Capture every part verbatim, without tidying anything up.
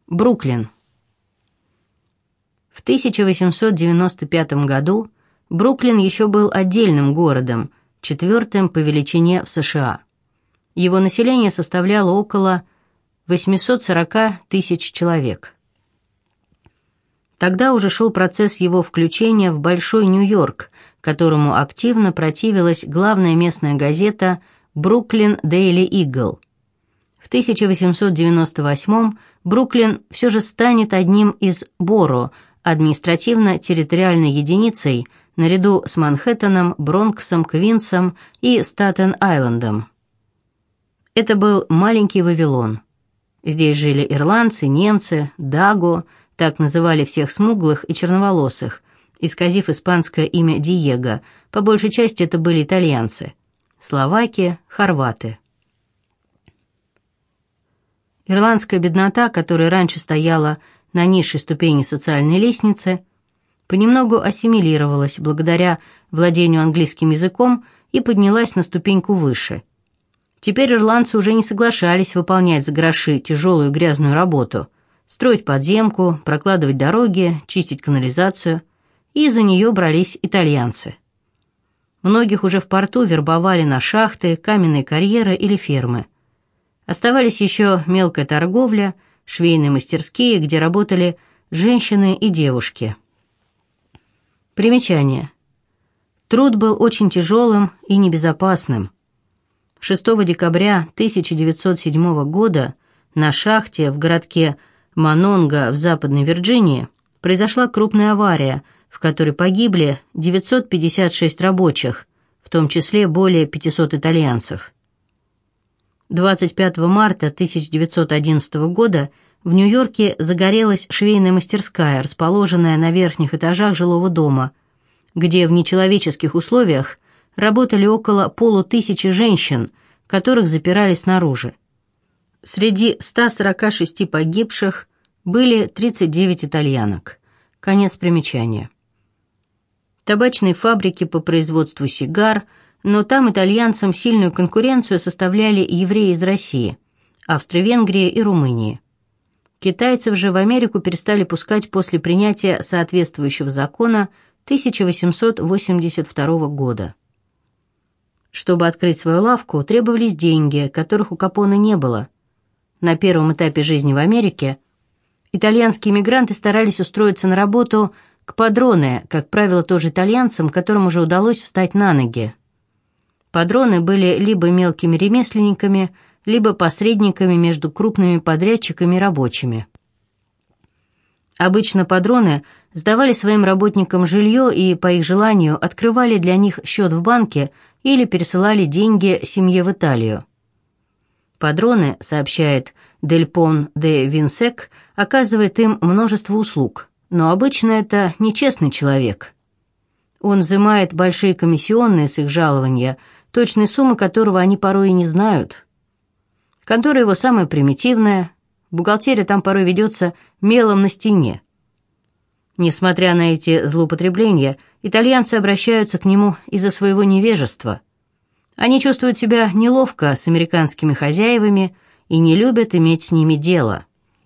Бруклин. В тысяча восемьсот девяносто пятом году Бруклин еще был отдельным городом, четвертым по величине в США. Его население составляло около восемьсот сорок тысяч человек. Тогда уже шел процесс его включения в Большой Нью-Йорк, которому активно противилась главная местная газета «Бруклин Дейли Игл». В тысяча восемьсот девяносто восьмом Бруклин все же станет одним из боро, административно-территориальной единицей, наряду с Манхэттеном, Бронксом, Квинсом и Статен-Айлендом. Это был маленький Вавилон. Здесь жили ирландцы, немцы, даго, так называли всех смуглых и черноволосых, исказив испанское имя Диего, по большей части это были итальянцы, словаки, хорваты. Ирландская беднота, которая раньше стояла на низшей ступени социальной лестницы, понемногу ассимилировалась благодаря владению английским языком и поднялась на ступеньку выше. Теперь ирландцы уже не соглашались выполнять за гроши тяжелую грязную работу, строить подземку, прокладывать дороги, чистить канализацию, и за нее брались итальянцы. Многих уже в порту вербовали на шахты, каменные карьеры или фермы. Оставались еще мелкая торговля, швейные мастерские, где работали женщины и девушки. Примечание. Труд был очень тяжелым и небезопасным. шестого декабря тысяча девятьсот седьмого года на шахте в городке Мононго в Западной Вирджинии произошла крупная авария, в которой погибли девятьсот пятьдесят шесть рабочих, в том числе более пятисот итальянцев. двадцать пятого марта тысяча девятьсот одиннадцатого года в Нью-Йорке загорелась швейная мастерская, расположенная на верхних этажах жилого дома, где в нечеловеческих условиях работали около полутысячи женщин, которых запирали снаружи. Среди ста сорока шести погибших были тридцать девять итальянок. Конец примечания. Табачные фабрики по производству сигар, но там итальянцам сильную конкуренцию составляли евреи из России, Австро-Венгрии и Румынии. Китайцев же в Америку перестали пускать после принятия соответствующего закона тысяча восемьсот восемьдесят второго года. Чтобы открыть свою лавку, требовались деньги, которых у Капоне не было. На первом этапе жизни в Америке итальянские мигранты старались устроиться на работу к падроне, как правило, тоже итальянцам, которым уже удалось встать на ноги. Падроны были либо мелкими ремесленниками, либо посредниками между крупными подрядчиками и рабочими. Обычно падроны сдавали своим работникам жилье и, по их желанию, открывали для них счет в банке или пересылали деньги семье в Италию. Падроны, сообщает Дель Пон де Винсек, оказывает им множество услуг, но обычно это нечестный человек. Он взимает большие комиссионные с их жалования, точной суммы которого они порой и не знают. Контора его самая примитивная, бухгалтерия там порой ведется мелом на стене. Несмотря на эти злоупотребления, итальянцы обращаются к нему из-за своего невежества. Они чувствуют себя неловко с американскими хозяевами и не любят иметь с ними дело.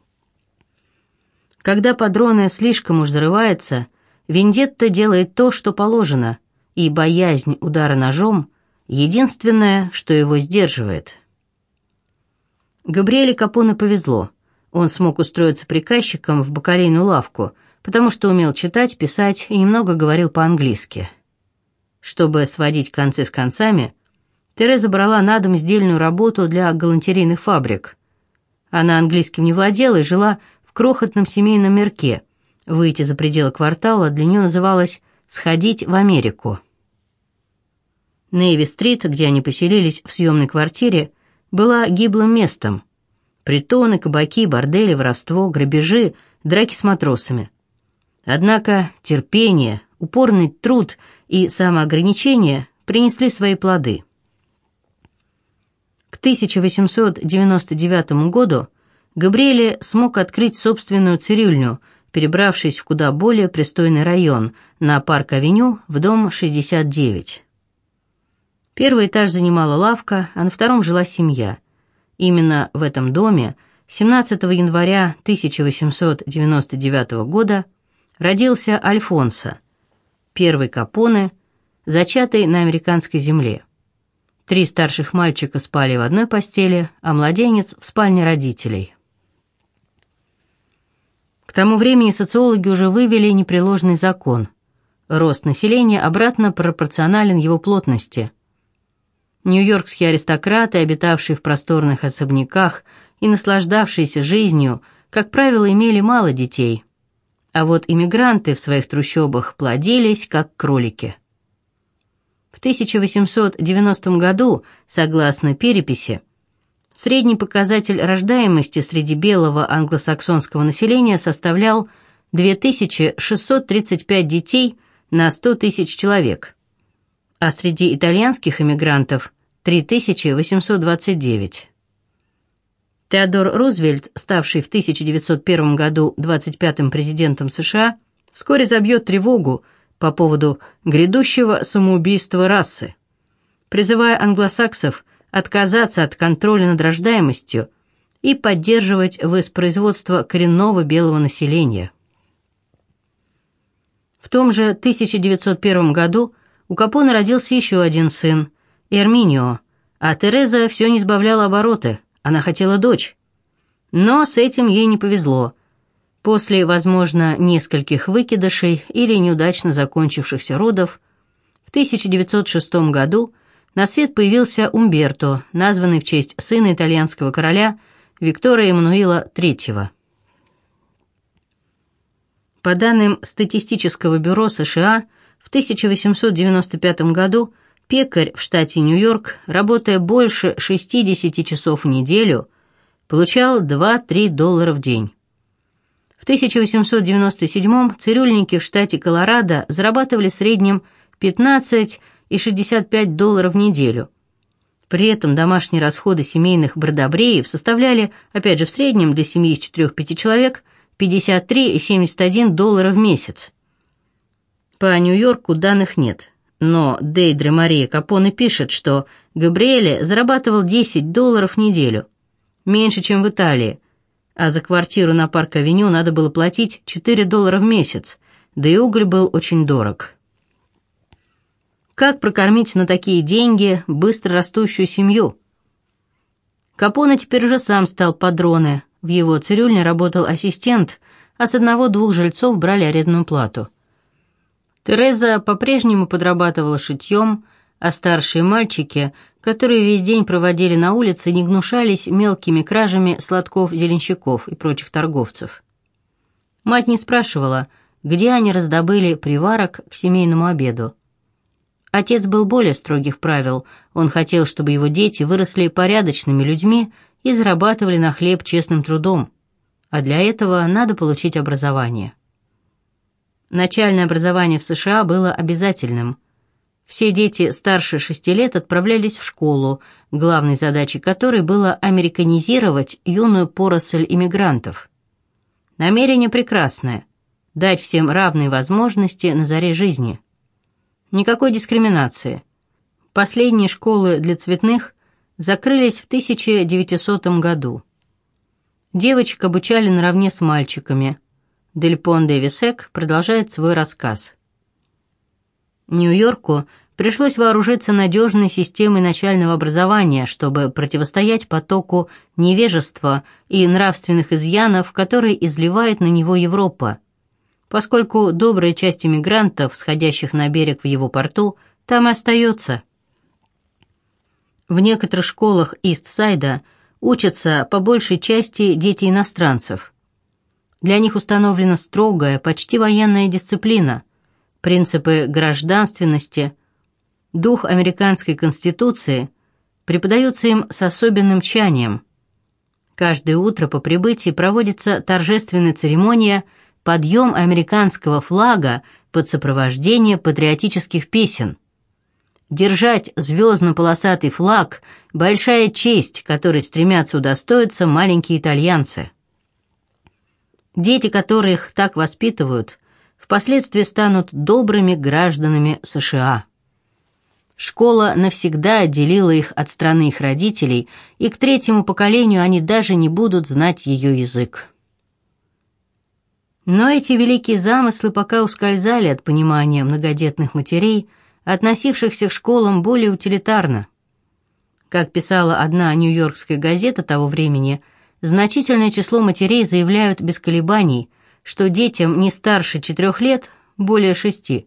Когда падроне слишком уж зарывается, вендетта делает то, что положено, и боязнь удара ножом — единственное, что его сдерживает. Габриэле Капоне повезло. Он смог устроиться приказчиком в бакалейную лавку, потому что умел читать, писать и немного говорил по-английски. Чтобы сводить концы с концами, Тереза брала на дом сдельную работу для галантерейных фабрик. Она английским не владела и жила в крохотном семейном мирке. Выйти за пределы квартала для нее называлось «сходить в Америку». Нейви-стрит, где они поселились в съемной квартире, была гиблым местом. Притоны, кабаки, бордели, воровство, грабежи, драки с матросами. Однако терпение, упорный труд и самоограничение принесли свои плоды. К тысяча восемьсот девяносто девятому году Габриэле смог открыть собственную цирюльню, перебравшись в куда более пристойный район, на Парк-авеню в дом шестьдесят девять. Первый этаж занимала лавка, а на втором жила семья. Именно в этом доме семнадцатого января тысяча восемьсот девяносто девятого года родился Альфонсо, первый Капоне, зачатый на американской земле. Три старших мальчика спали в одной постели, а младенец в спальне родителей. К тому времени социологи уже вывели непреложный закон. Рост населения обратно пропорционален его плотности. Нью-йоркские аристократы, обитавшие в просторных особняках и наслаждавшиеся жизнью, как правило, имели мало детей, а вот иммигранты в своих трущобах плодились, как кролики. В тысяча восемьсот девяностом году, согласно переписи, средний показатель рождаемости среди белого англосаксонского населения составлял две тысячи шестьсот тридцать пять детей на сто тысяч человек, а среди итальянских эмигрантов – три тысячи восемьсот двадцать девять. Теодор Рузвельт, ставший в тысяча девятьсот первом году двадцать пятым президентом США, вскоре забьет тревогу по поводу грядущего самоубийства расы, призывая англосаксов отказаться от контроля над рождаемостью и поддерживать воспроизводство коренного белого населения. В том же тысяча девятьсот первом году у Капоне родился еще один сын, Эрминио, а Тереза все не сбавляла обороты, она хотела дочь. Но с этим ей не повезло. После, возможно, нескольких выкидышей или неудачно закончившихся родов, в тысяча девятьсот шестом году на свет появился Умберто, названный в честь сына итальянского короля Виктора Эммануила третьего. По данным статистического бюро США, в тысяча восемьсот девяносто пятом году пекарь в штате Нью-Йорк, работая больше шестидесяти часов в неделю, получал два-три доллара в день. В тысяча восемьсот девяносто седьмом цирюльники в штате Колорадо зарабатывали в среднем пятнадцать и шестьдесят пять долларов в неделю. При этом домашние расходы семейных бродобреев составляли, опять же в среднем для семьи из четырех-пяти человек, пятьдесят три и семьдесят один доллара в месяц. По Нью-Йорку данных нет, но Дейдре Мария Капоне пишет, что Габриэле зарабатывал десять долларов в неделю, меньше, чем в Италии, а за квартиру на Парк-авеню надо было платить четыре доллара в месяц, да и уголь был очень дорог. Как прокормить на такие деньги быстро растущую семью? Капоне теперь уже сам стал падроне, в его цирюльне работал ассистент, а с одного-двух жильцов брали арендную плату. Тереза по-прежнему подрабатывала шитьем, а старшие мальчики, которые весь день проводили на улице, не гнушались мелкими кражами сладков-зеленщиков и прочих торговцев. Мать не спрашивала, где они раздобыли приварок к семейному обеду. Отец был более строгих правил, он хотел, чтобы его дети выросли порядочными людьми и зарабатывали на хлеб честным трудом, а для этого надо получить образование. Начальное образование в США было обязательным. Все дети старше шести лет отправлялись в школу, главной задачей которой было американизировать юную поросль иммигрантов. Намерение прекрасное – дать всем равные возможности на заре жизни. Никакой дискриминации. Последние школы для цветных закрылись в тысяча девятисотом году. Девочек обучали наравне с мальчиками. Дель Понде Висек продолжает свой рассказ. Нью-Йорку пришлось вооружиться надежной системой начального образования, чтобы противостоять потоку невежества и нравственных изъянов, которые изливает на него Европа, поскольку добрая часть иммигрантов, сходящих на берег в его порту, там и остается. В некоторых школах Ист-Сайда учатся по большей части дети иностранцев. Для них установлена строгая, почти военная дисциплина, принципы гражданственности, дух американской конституции преподаются им с особенным тщанием. Каждое утро по прибытии проводится торжественная церемония «Подъем американского флага под сопровождение патриотических песен». Держать звездно-полосатый флаг – большая честь, которой стремятся удостоиться маленькие итальянцы. Дети, которых так воспитывают, впоследствии станут добрыми гражданами США. Школа навсегда отделила их от страны их родителей, и к третьему поколению они даже не будут знать ее язык. Но эти великие замыслы пока ускользали от понимания многодетных матерей, относившихся к школам более утилитарно. Как писала одна нью-йоркская газета того времени, значительное число матерей заявляют без колебаний, что детям не старше четырех лет более шести.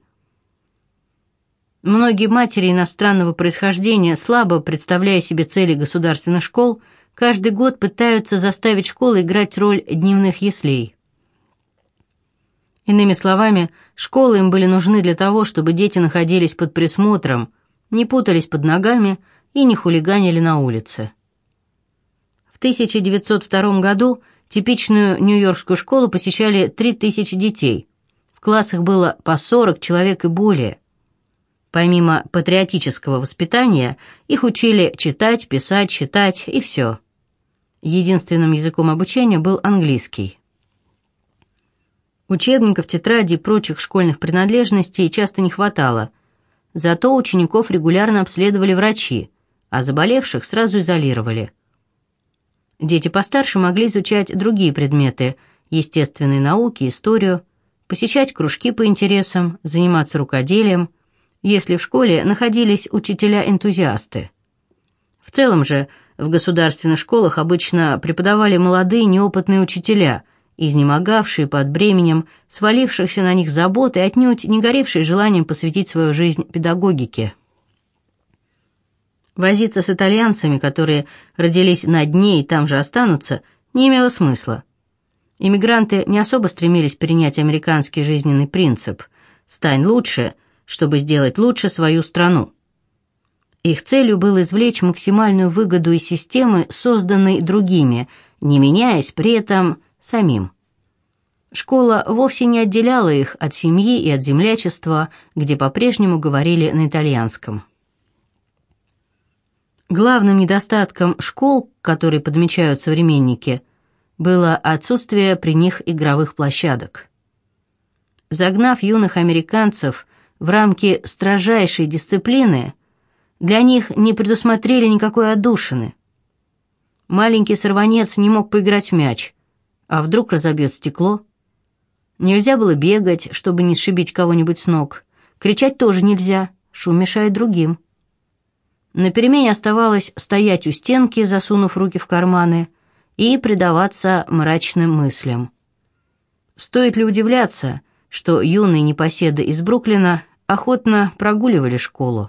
Многие матери иностранного происхождения, слабо представляя себе цели государственных школ, каждый год пытаются заставить школы играть роль дневных яслей. Иными словами, школы им были нужны для того, чтобы дети находились под присмотром, не путались под ногами и не хулиганили на улице. В тысяча девятьсот втором году типичную нью-йоркскую школу посещали три тысячи детей. В классах было по сорок человек и более. Помимо патриотического воспитания, их учили читать, писать, считать и все. Единственным языком обучения был английский. Учебников, тетрадей и прочих школьных принадлежностей часто не хватало. Зато учеников регулярно обследовали врачи, а заболевших сразу изолировали. Дети постарше могли изучать другие предметы – естественные науки, историю, посещать кружки по интересам, заниматься рукоделием, если в школе находились учителя-энтузиасты. В целом же в государственных школах обычно преподавали молодые неопытные учителя, изнемогавшие под бременем свалившихся на них забот и отнюдь не горевшие желанием посвятить свою жизнь педагогике. Возиться с итальянцами, которые родились на дне и там же останутся, не имело смысла. Иммигранты не особо стремились перенять американский жизненный принцип «стань лучше», чтобы сделать лучше свою страну. Их целью было извлечь максимальную выгоду из системы, созданной другими, не меняясь при этом самим. Школа вовсе не отделяла их от семьи и от землячества, где по-прежнему говорили на итальянском. Главным недостатком школ, которые подмечают современники, было отсутствие при них игровых площадок. Загнав юных американцев в рамки строжайшей дисциплины, для них не предусмотрели никакой отдушины. Маленький сорванец не мог поиграть в мяч, а вдруг разобьет стекло. Нельзя было бегать, чтобы не сшибить кого-нибудь с ног. Кричать тоже нельзя, шум мешает другим. На перемене оставалось стоять у стенки, засунув руки в карманы, и предаваться мрачным мыслям. Стоит ли удивляться, что юные непоседы из Бруклина охотно прогуливали школу?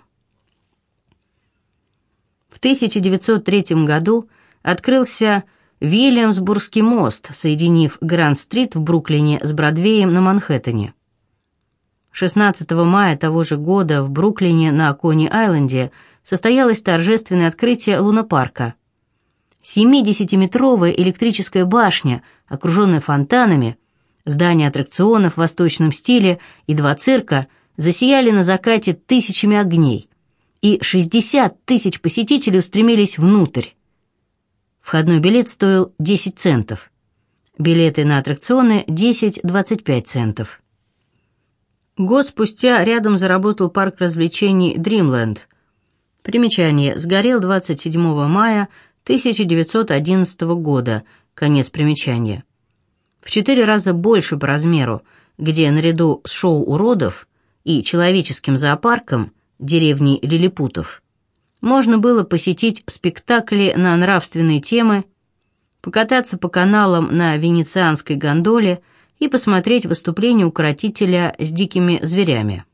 В тысяча девятьсот третьем году открылся Вильямсбургский мост, соединив Гранд-стрит в Бруклине с Бродвеем на Манхэттене. шестнадцатого мая того же года в Бруклине на Кони-Айленде состоялось торжественное открытие лунопарка. семидесятиметровая электрическая башня, окруженная фонтанами, здание аттракционов в восточном стиле и два цирка засияли на закате тысячами огней, и шестьдесят тысяч посетителей устремились внутрь. Входной билет стоил десять центов. Билеты на аттракционы – десять-двадцать пять центов. Год спустя рядом заработал парк развлечений «Дримленд». Примечание. Сгорел двадцать седьмого мая тысяча девятьсот одиннадцатого года. Конец примечания. В четыре раза больше по размеру, где наряду с шоу уродов и человеческим зоопарком деревни лилипутов можно было посетить спектакли на нравственные темы, покататься по каналам на венецианской гондоле и посмотреть выступление укротителя с дикими зверями.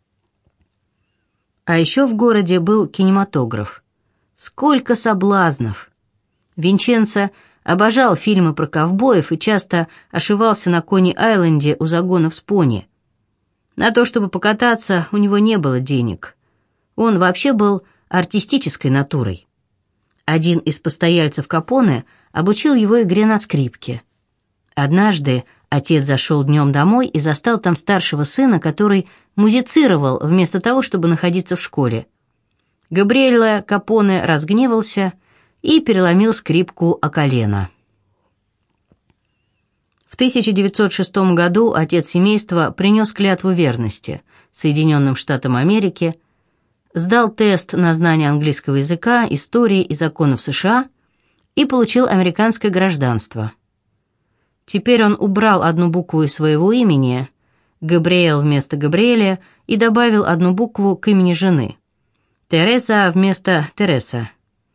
А еще в городе был кинематограф. Сколько соблазнов! Винченцо обожал фильмы про ковбоев и часто ошивался на Кони-Айленде у загонов с пони. На то, чтобы покататься, у него не было денег. Он вообще был артистической натурой. Один из постояльцев Капоне обучил его игре на скрипке. Однажды отец зашел днем домой и застал там старшего сына, который музицировал вместо того, чтобы находиться в школе. Габриэле Капоне разгневался и переломил скрипку о колено. В тысяча девятьсот шестом году отец семейства принес клятву верности Соединенным Штатам Америки, сдал тест на знание английского языка, истории и законов США и получил американское гражданство. Теперь он убрал одну букву из своего имени, Габриэл вместо Габриэля, и добавил одну букву к имени жены, Тереса вместо Тереса,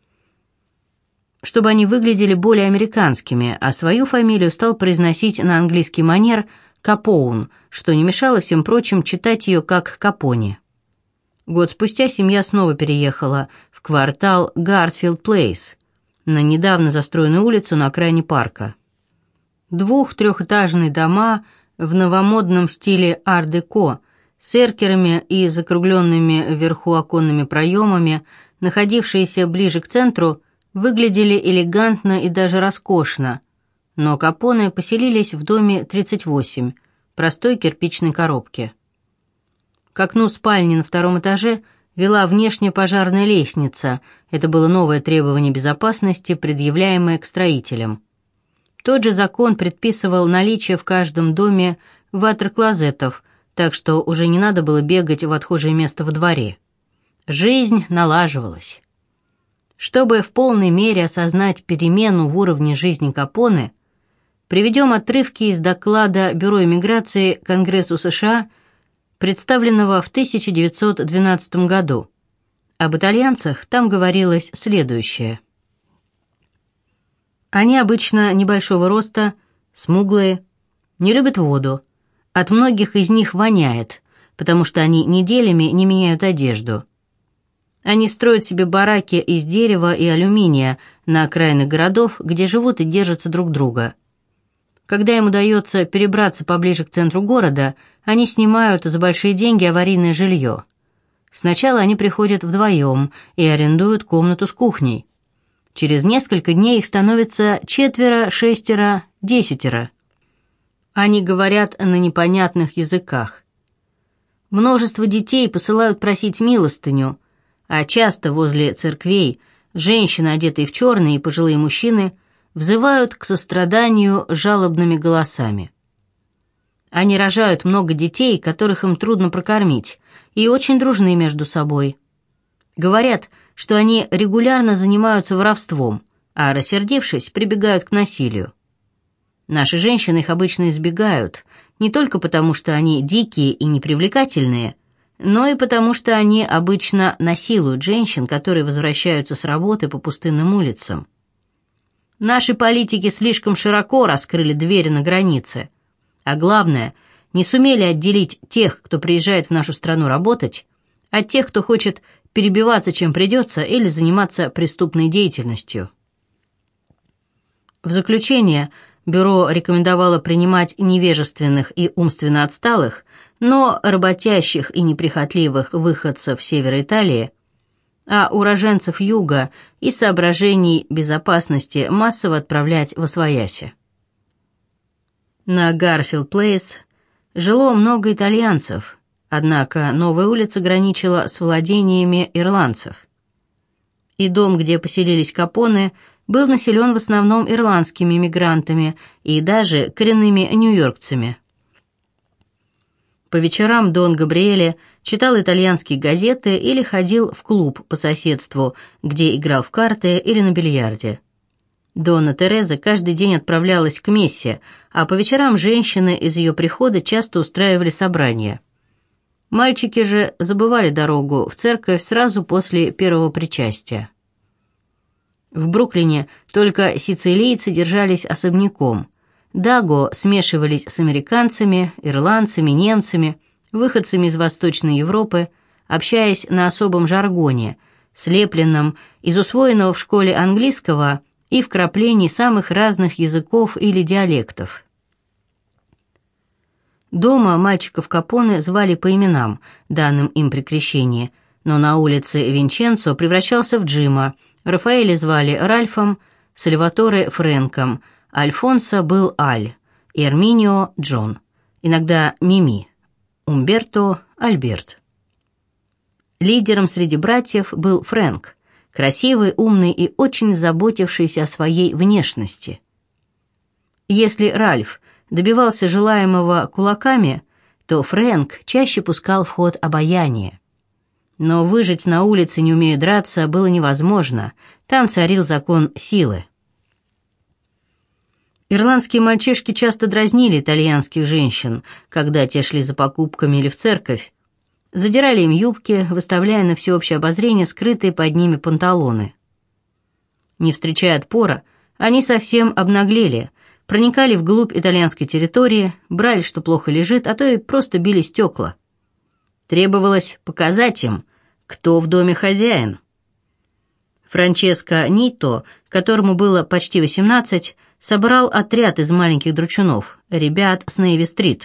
чтобы они выглядели более американскими, а свою фамилию стал произносить на английский манер Капоун, что не мешало всем прочим читать ее как Капони. Год спустя семья снова переехала в квартал Гартфилд Плейс, на недавно застроенную улицу на окраине парка. Двух-трехэтажные дома в новомодном стиле ар-деко с эркерами и закругленными вверху оконными проемами, находившиеся ближе к центру, выглядели элегантно и даже роскошно, но Капоне поселились в доме тридцать восемь, простой кирпичной коробке. К окну спальни на втором этаже вела внешняя пожарная лестница, это было новое требование безопасности, предъявляемое к строителям. Тот же закон предписывал наличие в каждом доме ватер-клозетов, так что уже не надо было бегать в отхожее место во дворе. Жизнь налаживалась. Чтобы в полной мере осознать перемену в уровне жизни Капоне, приведем отрывки из доклада Бюро иммиграции Конгрессу США, представленного в тысяча девятьсот двенадцатом году. Об итальянцах там говорилось следующее. Они обычно небольшого роста, смуглые, не любят воду. От многих из них воняет, потому что они неделями не меняют одежду. Они строят себе бараки из дерева и алюминия на окраинах городов, где живут и держатся друг друга. Когда им удается перебраться поближе к центру города, они снимают за большие деньги аварийное жилье. Сначала они приходят вдвоем и арендуют комнату с кухней. Через несколько дней их становится четверо, шестеро, десятеро. Они говорят на непонятных языках. Множество детей посылают просить милостыню, а часто возле церквей женщины, одетые в черные, и пожилые мужчины взывают к состраданию жалобными голосами. Они рожают много детей, которых им трудно прокормить, и очень дружны между собой. Говорят, что они регулярно занимаются воровством, а, рассердившись, прибегают к насилию. Наши женщины их обычно избегают, не только потому, что они дикие и непривлекательные, но и потому, что они обычно насилуют женщин, которые возвращаются с работы по пустынным улицам. Наши политики слишком широко раскрыли двери на границе, а главное, не сумели отделить тех, кто приезжает в нашу страну работать, от тех, кто хочет перебиваться чем придется или заниматься преступной деятельностью. В заключение, бюро рекомендовало принимать невежественных и умственно отсталых, но работящих и неприхотливых выходцев севера Италии, а уроженцев юга из соображений безопасности массово отправлять восвояси. На Гарфилд Плейс жило много итальянцев, однако новая улица граничила с владениями ирландцев. И дом, где поселились Капоне, был населен в основном ирландскими иммигрантами и даже коренными нью-йоркцами. По вечерам Дон Габриэле читал итальянские газеты или ходил в клуб по соседству, где играл в карты или на бильярде. Донна Тереза каждый день отправлялась к мессе, а по вечерам женщины из ее прихода часто устраивали собрания. Мальчики же забывали дорогу в церковь сразу после первого причастия. В Бруклине только сицилийцы держались особняком. Даго смешивались с американцами, ирландцами, немцами, выходцами из Восточной Европы, общаясь на особом жаргоне, слепленном из усвоенного в школе английского и вкраплений самых разных языков или диалектов. Дома мальчиков Капоне звали по именам, данным им при крещении, но на улице Винченцо превращался в Джима, Рафаэля звали Ральфом, Сальваторе Фрэнком, Альфонсо был Аль, и Эрминио Джон, иногда Мими, Умберто Альберт. Лидером среди братьев был Фрэнк, красивый, умный и очень заботившийся о своей внешности. Если Ральф добивался желаемого кулаками, то Фрэнк чаще пускал в ход обаяние. Но выжить на улице, не умея драться, было невозможно. Там царил закон силы. Ирландские мальчишки часто дразнили итальянских женщин, когда те шли за покупками или в церковь. Задирали им юбки, выставляя на всеобщее обозрение скрытые под ними панталоны. Не встречая отпора, они совсем обнаглели, проникали вглубь итальянской территории, брали, что плохо лежит, а то и просто били стекла. Требовалось показать им, кто в доме хозяин. Франческо Нито, которому было почти восемнадцать, собрал отряд из маленьких дручунов, ребят с Нейви-стрит.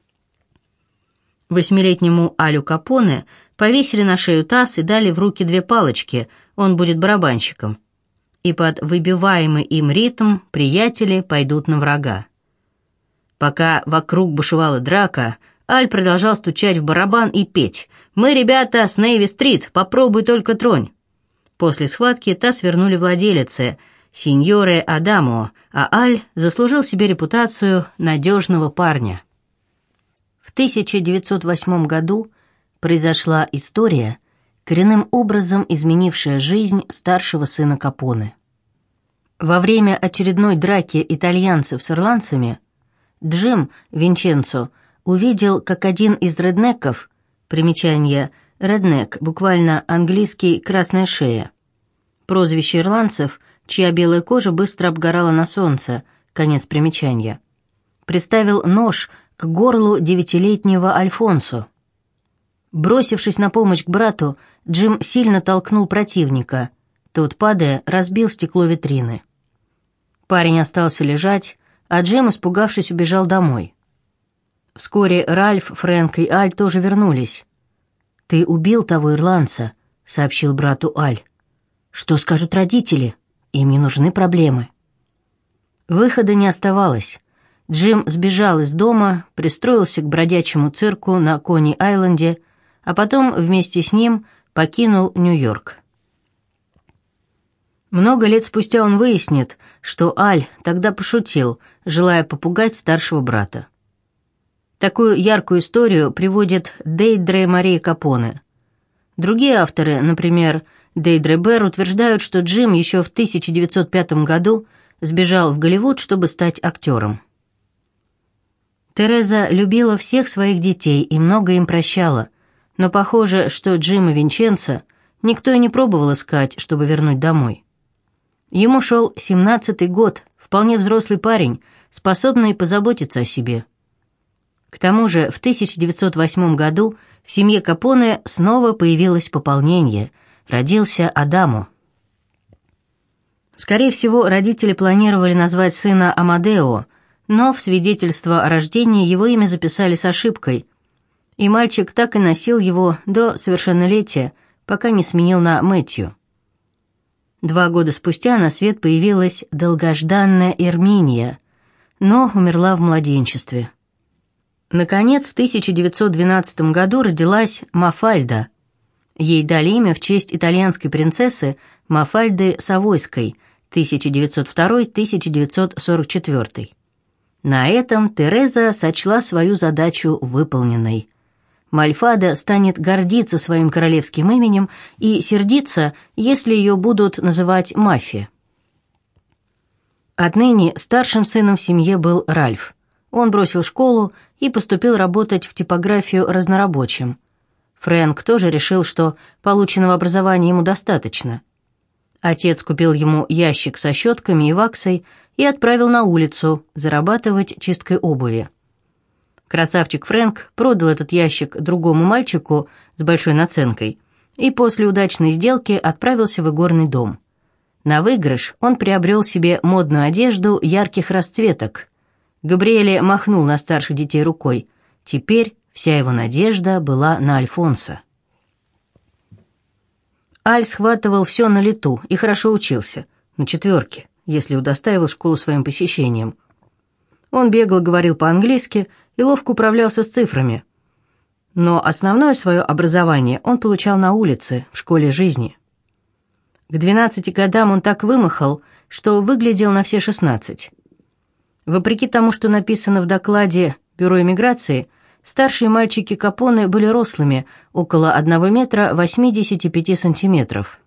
Восьмилетнему Алю Капоне повесили на шею таз и дали в руки две палочки, он будет барабанщиком. И под выбиваемый им ритм приятели пойдут на врага. Пока вокруг бушевала драка, Аль продолжал стучать в барабан и петь: «Мы, ребята, с Нейви-стрит, попробуй только тронь». После схватки таз вернули владелице, сеньоре Адамо, а Аль заслужил себе репутацию надежного парня. В тысяча девятьсот восьмом году произошла история, коренным образом изменившая жизнь старшего сына Капоне. Во время очередной драки итальянцев с ирландцами Джим Винченцо увидел, как один из реднеков, примечание «реднек», буквально английский «красная шея», прозвище ирландцев, чья белая кожа быстро обгорала на солнце, конец примечания, приставил нож к горлу девятилетнего Альфонсо. Бросившись на помощь к брату, Джим сильно толкнул противника. Тот, падая, разбил стекло витрины. Парень остался лежать, а Джим, испугавшись, убежал домой. Вскоре Ральф, Фрэнк и Аль тоже вернулись. «Ты убил того ирландца», — сообщил брату Аль. «Что скажут родители? Им не нужны проблемы». Выхода не оставалось. Джим сбежал из дома, пристроился к бродячему цирку на Кони-Айленде, а потом вместе с ним покинул Нью-Йорк. Много лет спустя он выяснит, что Аль тогда пошутил, желая попугать старшего брата. Такую яркую историю приводит Дейдре Мария Капоне. Другие авторы, например, Дейдре Бер, утверждают, что Джим еще в тысяча девятьсот пятом году сбежал в Голливуд, чтобы стать актером. Тереза любила всех своих детей и много им прощала, но похоже, что Джима Винченцо никто и не пробовал искать, чтобы вернуть домой. Ему шел семнадцатый год, вполне взрослый парень, способный позаботиться о себе. К тому же в тысяча девятьсот восьмом году в семье Капоне снова появилось пополнение, родился Адамо. Скорее всего, родители планировали назвать сына Амадео, но в свидетельство о рождении его имя записали с ошибкой, и мальчик так и носил его до совершеннолетия, пока не сменил на Мэтью. Два года спустя на свет появилась долгожданная Эрминия, но умерла в младенчестве. Наконец, в тысяча девятьсот двенадцатом году родилась Мафальда. Ей дали имя в честь итальянской принцессы Мафальды Савойской, тысяча девятьсот второй — тысяча девятьсот сорок четвёртый. На этом Тереза сочла свою задачу выполненной. Мальфада станет гордиться своим королевским именем и сердиться, если ее будут называть Мафи. Отныне старшим сыном в семье был Ральф. Он бросил школу и поступил работать в типографию разнорабочим. Фрэнк тоже решил, что полученного образования ему достаточно. Отец купил ему ящик со щетками и ваксой и отправил на улицу зарабатывать чисткой обуви. Красавчик Фрэнк продал этот ящик другому мальчику с большой наценкой и после удачной сделки отправился в игорный дом. На выигрыш он приобрел себе модную одежду ярких расцветок. Габриэле махнул на старших детей рукой. Теперь вся его надежда была на Альфонсо. Аль схватывал все на лету и хорошо учился, на четверке, если удостаивал школу своим посещением. Он бегло говорил по-английски и ловко управлялся с цифрами. Но основное свое образование он получал на улице, в школе жизни. К двенадцати годам он так вымахал, что выглядел на все шестнадцать. Вопреки тому, что написано в докладе Бюро иммиграции, Старшие мальчики Капоне были рослыми, около одного метра восьмидесяти пяти сантиметров.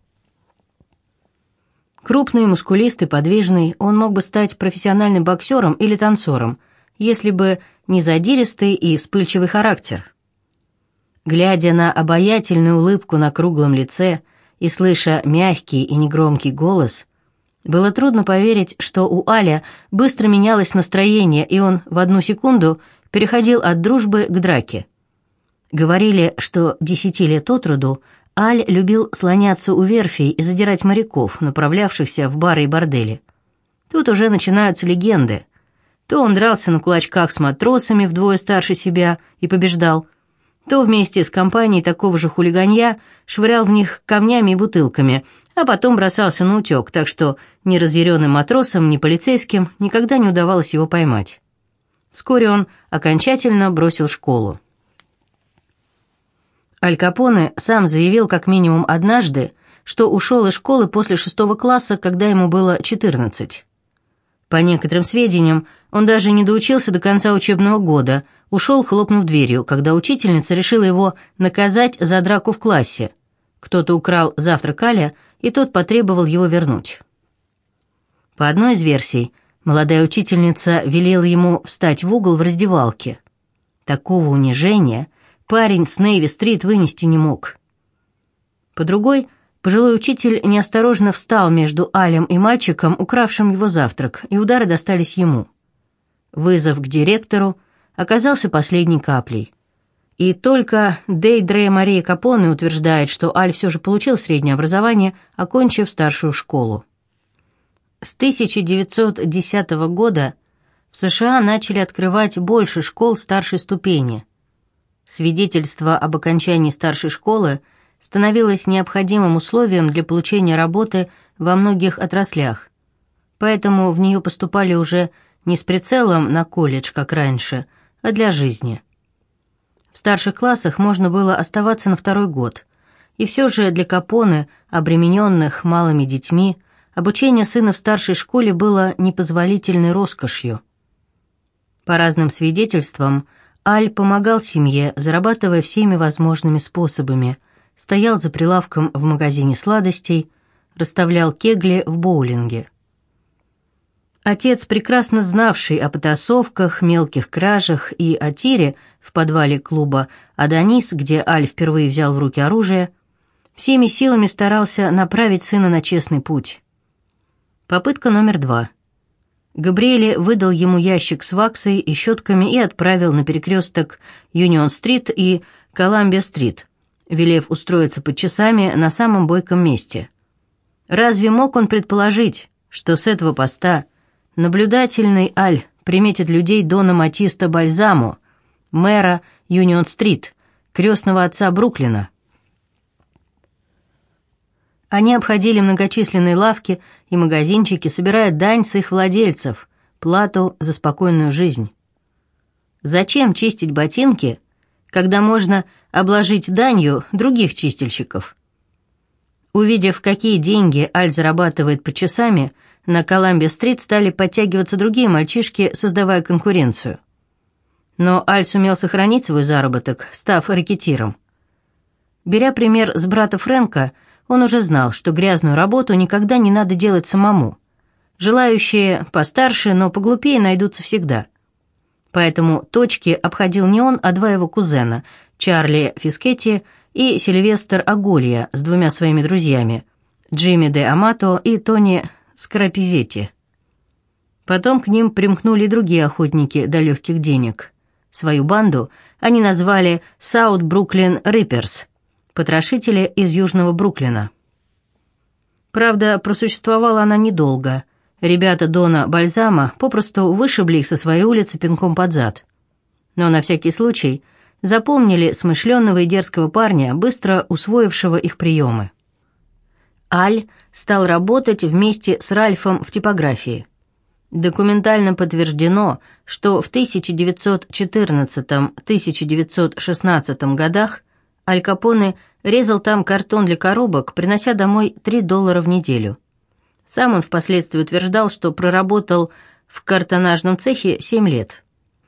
Крупный, мускулистый, подвижный, он мог бы стать профессиональным боксером или танцором, если бы не задиристый и вспыльчивый характер. Глядя на обаятельную улыбку на круглом лице и слыша мягкий и негромкий голос, было трудно поверить, что у Аля быстро менялось настроение, и он в одну секунду переходил от дружбы к драке. Говорили, что десяти лет от роду Аль любил слоняться у верфей и задирать моряков, направлявшихся в бары и бордели. Тут уже начинаются легенды. То он дрался на кулачках с матросами вдвое старше себя и побеждал, то вместе с компанией такого же хулиганья швырял в них камнями и бутылками, а потом бросался на утек, так что ни разъяренным матросам, ни полицейским никогда не удавалось его поймать. Вскоре он окончательно бросил школу. Аль Капоне сам заявил как минимум однажды, что ушел из школы после шестого класса, когда ему было четырнадцать. По некоторым сведениям, он даже не доучился до конца учебного года, ушел, хлопнув дверью, когда учительница решила его наказать за драку в классе. Кто-то украл завтрак Аля, и тот потребовал его вернуть. По одной из версий, молодая учительница велела ему встать в угол в раздевалке. Такого унижения парень с Нейви-стрит вынести не мог. По другой, пожилой учитель неосторожно встал между Алем и мальчиком, укравшим его завтрак, и удары достались ему. Вызов к директору оказался последней каплей. И только Дейдре Мария Капоне утверждает, что Аль все же получил среднее образование, окончив старшую школу. С тысяча девятьсот десятого года в США начали открывать больше школ старшей ступени. Свидетельство об окончании старшей школы становилось необходимым условием для получения работы во многих отраслях, поэтому в нее поступали уже не с прицелом на колледж, как раньше, а для жизни. В старших классах можно было оставаться на второй год, и все же для Капоне, обремененных малыми детьми, обучение сына в старшей школе было непозволительной роскошью. По разным свидетельствам, Аль помогал семье, зарабатывая всеми возможными способами, стоял за прилавком в магазине сладостей, расставлял кегли в боулинге. Отец, прекрасно знавший о потасовках, мелких кражах и о тире в подвале клуба «Адонис», где Аль впервые взял в руки оружие, всеми силами старался направить сына на честный путь. Попытка номер два. Габриэле выдал ему ящик с ваксой и щетками и отправил на перекресток Юнион-стрит и Коламбия-стрит, велев устроиться под часами на самом бойком месте. Разве мог он предположить, что с этого поста наблюдательный Аль приметит людей Дона Матиста Бальзамо, мэра Юнион-стрит, крестного отца Бруклина? Они обходили многочисленные лавки и магазинчики, собирая дань с их владельцев, плату за спокойную жизнь. Зачем чистить ботинки, когда можно обложить данью других чистильщиков? Увидев, какие деньги Аль зарабатывает по часами, на Коламбия-стрит стали подтягиваться другие мальчишки, создавая конкуренцию. Но Аль сумел сохранить свой заработок, став рэкетиром. Беря пример с брата Фрэнка, он уже знал, что грязную работу никогда не надо делать самому. Желающие постарше, но поглупее найдутся всегда. Поэтому точки обходил не он, а два его кузена, Чарли Фискетти и Сильвестр Аголья с двумя своими друзьями, Джимми де Амато и Тони Скрапизетти. Потом к ним примкнули другие охотники до легких денег. Свою банду они назвали «Саут Бруклин Рипперс», потрошители из Южного Бруклина. Правда, просуществовала она недолго. Ребята Дона Бальзама попросту вышибли их со своей улицы пинком под зад. Но на всякий случай запомнили смышленного и дерзкого парня, быстро усвоившего их приемы. Аль стал работать вместе с Ральфом в типографии. Документально подтверждено, что в тысяча девятьсот четырнадцатом — тысяча девятьсот шестнадцатом годах Аль Капоне резал там картон для коробок, принося домой три доллара в неделю. Сам он впоследствии утверждал, что проработал в картонажном цехе семь лет.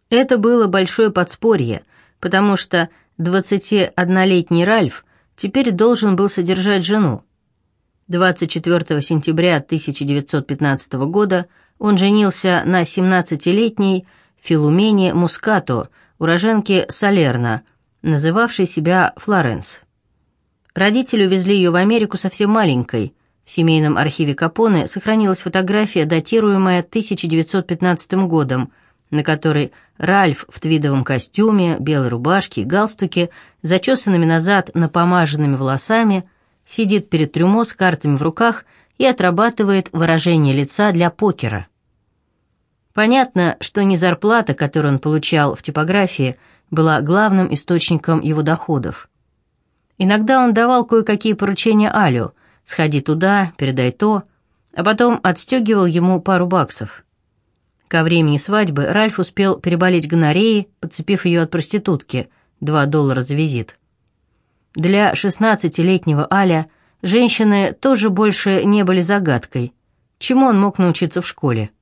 Это было большое подспорье, потому что двадцатиоднолетний Ральф теперь должен был содержать жену. двадцать четвёртого сентября тысяча девятьсот пятнадцатого года он женился на семнадцатилетней Филумене Мускато, уроженке Салерно, называвшей себя Флоренс. Родители увезли ее в Америку совсем маленькой. В семейном архиве Капоне сохранилась фотография, датируемая тысяча девятьсот пятнадцатым годом, на которой Ральф в твидовом костюме, белой рубашке и галстуке, зачесанными назад напомаженными волосами, сидит перед трюмо с картами в руках и отрабатывает выражение лица для покера. Понятно, что не зарплата, которую он получал в типографии, была главным источником его доходов. Иногда он давал кое-какие поручения Алю: «Сходи туда, передай то», а потом отстегивал ему пару баксов. Ко времени свадьбы Ральф успел переболеть гонореей, подцепив ее от проститутки, два доллара за визит. Для шестнадцатилетнего Аля женщины тоже больше не были загадкой. Чему он мог научиться в школе?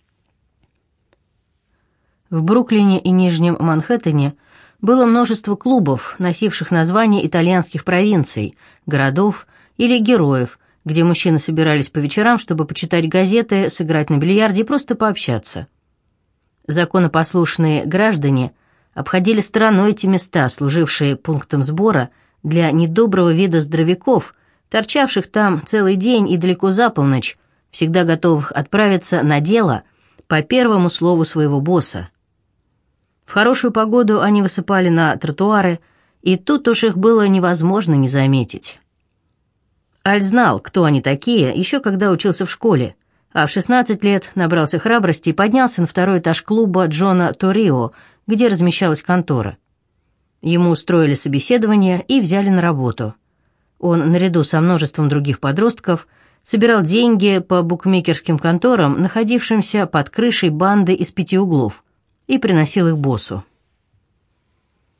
В Бруклине и Нижнем Манхэттене было множество клубов, носивших названия итальянских провинций, городов или героев, где мужчины собирались по вечерам, чтобы почитать газеты, сыграть на бильярде и просто пообщаться. Законопослушные граждане обходили стороной эти места, служившие пунктом сбора для недоброго вида здоровяков, торчавших там целый день и далеко за полночь, всегда готовых отправиться на дело по первому слову своего босса. В хорошую погоду они высыпали на тротуары, и тут уж их было невозможно не заметить. Аль знал, кто они такие, еще когда учился в школе, а в шестнадцать лет набрался храбрости и поднялся на второй этаж клуба Джона Торио, где размещалась контора. Ему устроили собеседование и взяли на работу. Он, наряду со множеством других подростков, собирал деньги по букмекерским конторам, находившимся под крышей банды из пяти углов, и приносил их боссу.